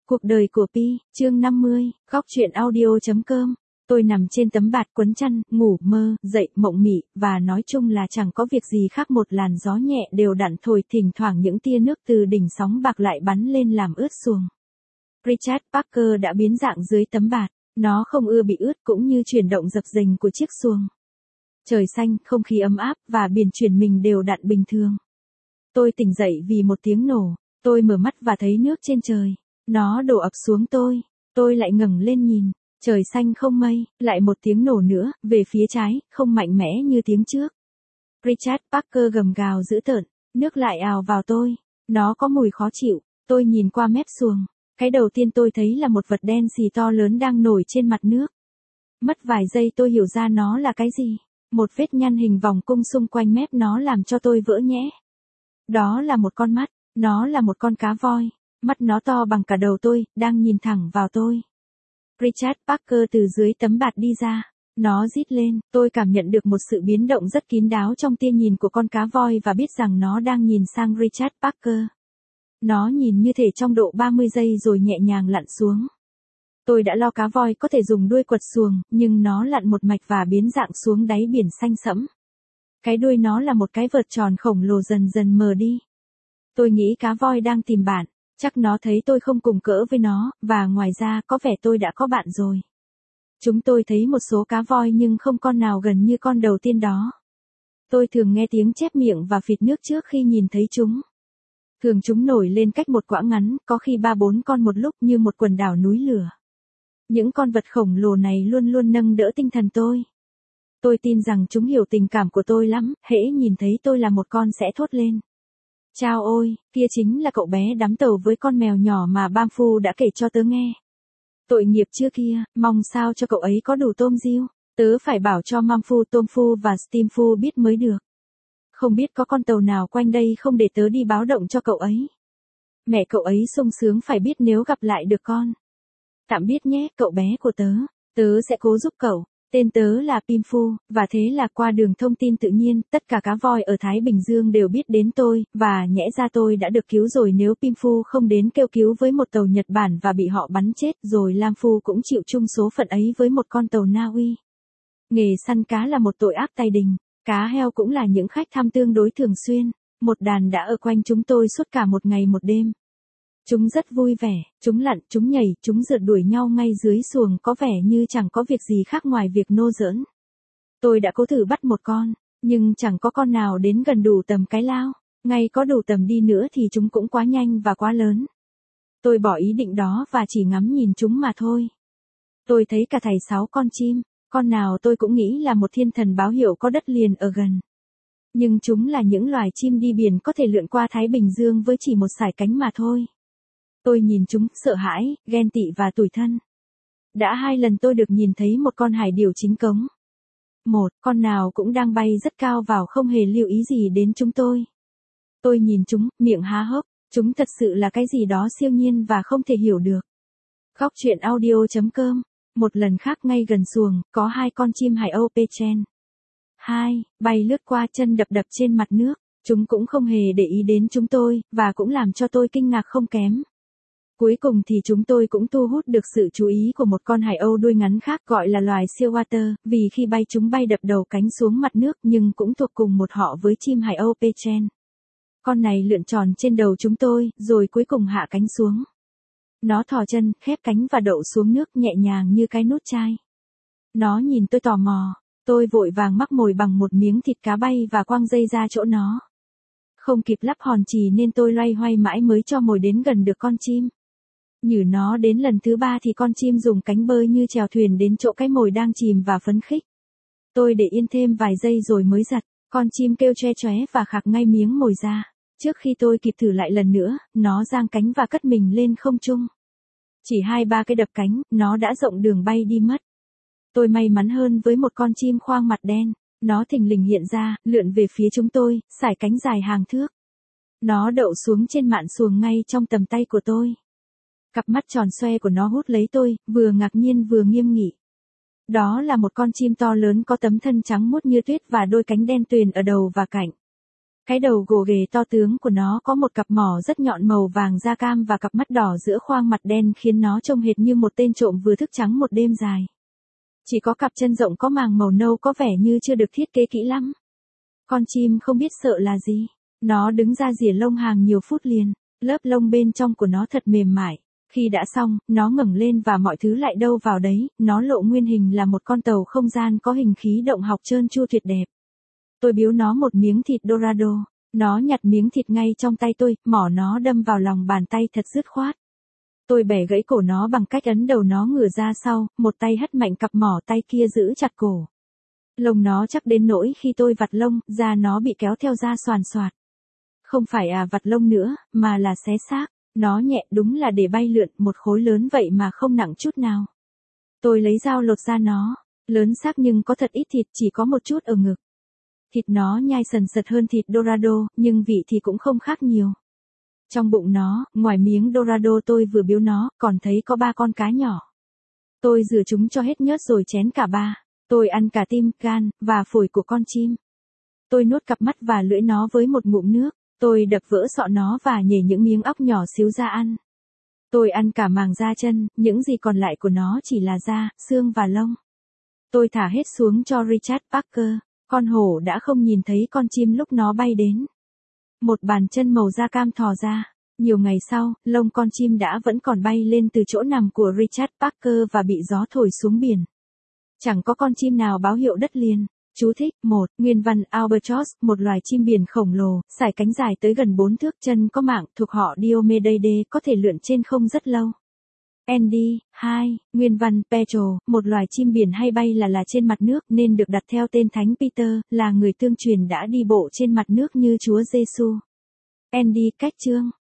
Cuộc đời của Pi, chương 50, góc truyện audio.com. Tôi nằm trên tấm bạt quấn chăn, ngủ mơ, dậy, mộng mị, và nói chung là chẳng có việc gì khác, một làn gió nhẹ đều đặn thổi, thỉnh thoảng những tia nước từ đỉnh sóng bạc lại bắn lên làm ướt xuồng. Richard Parker đã biến dạng dưới tấm bạt, nó không ưa bị ướt cũng như chuyển động dập dềnh của chiếc xuồng. Trời xanh, không khí ấm áp, và biển chuyển mình đều đặn bình thường. Tôi tỉnh dậy vì một tiếng nổ, tôi mở mắt và thấy nước trên trời. Nó đổ ập xuống tôi lại ngẩng lên nhìn, trời xanh không mây, lại một tiếng nổ nữa, về phía trái, không mạnh mẽ như tiếng trước. Richard Parker gầm gào dữ tợn, nước lại ào vào tôi, nó có mùi khó chịu, tôi nhìn qua mép xuồng, cái đầu tiên tôi thấy là một vật đen xì to lớn đang nổi trên mặt nước. Mất vài giây tôi hiểu ra nó là cái gì, một vết nhăn hình vòng cung xung quanh mép nó làm cho tôi vỡ nhẽ. Đó là một con mắt, nó là một con cá voi. Mắt nó to bằng cả đầu tôi, đang nhìn thẳng vào tôi. Richard Parker từ dưới tấm bạt đi ra. Nó rít lên, tôi cảm nhận được một sự biến động rất kín đáo trong tia nhìn của con cá voi và biết rằng nó đang nhìn sang Richard Parker. Nó nhìn như thể trong độ 30 giây rồi nhẹ nhàng lặn xuống. Tôi đã lo cá voi có thể dùng đuôi quật xuồng, nhưng nó lặn một mạch và biến dạng xuống đáy biển xanh sẫm. Cái đuôi nó là một cái vợt tròn khổng lồ dần dần mờ đi. Tôi nghĩ cá voi đang tìm bạn. Chắc nó thấy tôi không cùng cỡ với nó, và ngoài ra có vẻ tôi đã có bạn rồi. Chúng tôi thấy một số cá voi nhưng không con nào gần như con đầu tiên đó. Tôi thường nghe tiếng chép miệng và phịt nước trước khi nhìn thấy chúng. Thường chúng nổi lên cách một quãng ngắn, có khi 3-4 con một lúc như một quần đảo núi lửa. Những con vật khổng lồ này luôn luôn nâng đỡ tinh thần tôi. Tôi tin rằng chúng hiểu tình cảm của tôi lắm, hễ nhìn thấy tôi là một con sẽ thốt lên. Chao ôi, kia chính là cậu bé đắm tàu với con mèo nhỏ mà Bam Phu đã kể cho tớ nghe. Tội nghiệp chưa kia, mong sao cho cậu ấy có đủ tôm riêu. Tớ phải bảo cho Mam Phu, Tôm Phu và Steam Phu biết mới được. Không biết có con tàu nào quanh đây không để tớ đi báo động cho cậu ấy. Mẹ cậu ấy sung sướng phải biết nếu gặp lại được con. Tạm biệt nhé, cậu bé của tớ. Tớ sẽ cố giúp cậu. Tên tớ là Pim Phu, và thế là qua đường thông tin tự nhiên, tất cả cá voi ở Thái Bình Dương đều biết đến tôi, và nhẽ ra tôi đã được cứu rồi nếu Pim Phu không đến kêu cứu với một tàu Nhật Bản và bị họ bắn chết, rồi Lam Phu cũng chịu chung số phận ấy với một con tàu Na Uy. Nghề săn cá là một tội ác tai đình, cá heo cũng là những khách thăm tương đối thường xuyên, một đàn đã ở quanh chúng tôi suốt cả một ngày một đêm. Chúng rất vui vẻ, chúng lặn, chúng nhảy, chúng rượt đuổi nhau ngay dưới xuồng, có vẻ như chẳng có việc gì khác ngoài việc nô giỡn. Tôi đã cố thử bắt một con, nhưng chẳng có con nào đến gần đủ tầm cái lao, ngay có đủ tầm đi nữa thì chúng cũng quá nhanh và quá lớn. Tôi bỏ ý định đó và chỉ ngắm nhìn chúng mà thôi. Tôi thấy cả thảy 6 con chim, con nào tôi cũng nghĩ là một thiên thần báo hiệu có đất liền ở gần. Nhưng chúng là những loài chim đi biển có thể lượn qua Thái Bình Dương với chỉ một sải cánh mà thôi. Tôi nhìn chúng, sợ hãi, ghen tị và tủi thân. Đã 2 lần tôi được nhìn thấy một con hải điểu chính cống. Một, con nào cũng đang bay rất cao vào không hề lưu ý gì đến chúng tôi. Tôi nhìn chúng, miệng há hốc, chúng thật sự là cái gì đó siêu nhiên và không thể hiểu được. Góc truyện audio.com. Một lần khác ngay gần xuồng, có 2 con chim hải âu Pechen. 2, bay lướt qua chân đập đập trên mặt nước. Chúng cũng không hề để ý đến chúng tôi, và cũng làm cho tôi kinh ngạc không kém. Cuối cùng thì chúng tôi cũng thu hút được sự chú ý của một con hải âu đuôi ngắn khác gọi là loài Seawater, vì khi bay chúng bay đập đầu cánh xuống mặt nước nhưng cũng thuộc cùng một họ với chim hải âu Pechen. Con này lượn tròn trên đầu chúng tôi, rồi cuối cùng hạ cánh xuống. Nó thò chân, khép cánh và đậu xuống nước nhẹ nhàng như cái nút chai. Nó nhìn tôi tò mò, tôi vội vàng mắc mồi bằng một miếng thịt cá bay và quăng dây ra chỗ nó. Không kịp lắp hòn chì nên tôi loay hoay mãi mới cho mồi đến gần được con chim. Nhử nó đến lần thứ 3 thì con chim dùng cánh bơi như chèo thuyền đến chỗ cái mồi đang chìm và phấn khích. Tôi để yên thêm vài giây rồi mới giật, con chim kêu choe choé và khạc ngay miếng mồi ra. Trước khi tôi kịp thử lại lần nữa, nó giang cánh và cất mình lên không trung. Chỉ 2-3 cái đập cánh, nó đã rộng đường bay đi mất. Tôi may mắn hơn với một con chim khoang mặt đen, nó thình lình hiện ra, lượn về phía chúng tôi, sải cánh dài hàng thước. Nó đậu xuống trên mạn xuồng ngay trong tầm tay của tôi. Cặp mắt tròn xoe của nó hút lấy tôi, vừa ngạc nhiên vừa nghiêm nghị. Đó là một con chim to lớn có tấm thân trắng muốt như tuyết và đôi cánh đen tuyền ở đầu và cạnh. Cái đầu gồ ghề to tướng của nó có một cặp mỏ rất nhọn màu vàng da cam và cặp mắt đỏ giữa khoang mặt đen khiến nó trông hệt như một tên trộm vừa thức trắng một đêm dài. Chỉ có cặp chân rộng có màng màu nâu có vẻ như chưa được thiết kế kỹ lắm. Con chim không biết sợ là gì. Nó đứng ra rỉa lông hàng nhiều phút liền. Lớp lông bên trong của nó thật mềm mại. Khi đã xong, nó ngẩng lên và mọi thứ lại đâu vào đấy. Nó lộ nguyên hình là một con tàu không gian có hình khí động học trơn tru tuyệt đẹp. Tôi biếu nó một miếng thịt Dorado. Nó nhặt miếng thịt ngay trong tay tôi, mỏ nó đâm vào lòng bàn tay thật dứt khoát. Tôi bẻ gãy cổ nó bằng cách ấn đầu nó ngửa ra sau, một tay hất mạnh cặp mỏ tay kia giữ chặt cổ. Lông nó chắc đến nỗi khi tôi vặt lông, da nó bị kéo theo da xoàn xoạt. Không phải vặt lông nữa, mà là xé xác. Nó nhẹ đúng là để bay lượn, một khối lớn vậy mà không nặng chút nào. Tôi lấy dao lột da nó, lớn xác nhưng có thật ít thịt, chỉ có một chút ở ngực. Thịt nó nhai sần sật hơn thịt Dorado, nhưng vị thì cũng không khác nhiều. Trong bụng nó, ngoài miếng Dorado tôi vừa biếu nó, còn thấy có 3 con cá nhỏ. Tôi rửa chúng cho hết nhớt rồi chén cả 3. Tôi ăn cả tim, gan, và phổi của con chim. Tôi nuốt cặp mắt và lưỡi nó với một ngụm nước. Tôi đập vỡ sọ nó và nhể những miếng óc nhỏ xíu ra ăn. Tôi ăn cả màng da chân, những gì còn lại của nó chỉ là da, xương và lông. Tôi thả hết xuống cho Richard Parker. Con hổ đã không nhìn thấy con chim lúc nó bay đến. Một bàn chân màu da cam thò ra. Nhiều ngày sau, lông con chim đã vẫn còn bay lên từ chỗ nằm của Richard Parker và bị gió thổi xuống biển. Chẳng có con chim nào báo hiệu đất liền. Chú thích: 1. Nguyên văn Albatross, một loài chim biển khổng lồ, sải cánh dài tới gần 4 thước, chân có mảng, thuộc họ Diomedeidae, có thể lượn trên không rất lâu. Andy. 2. Nguyên văn Petrel, một loài chim biển hay bay là trên mặt nước nên được đặt theo tên Thánh Peter, là người tương truyền đã đi bộ trên mặt nước như Chúa Giêsu. Andy. Cách chương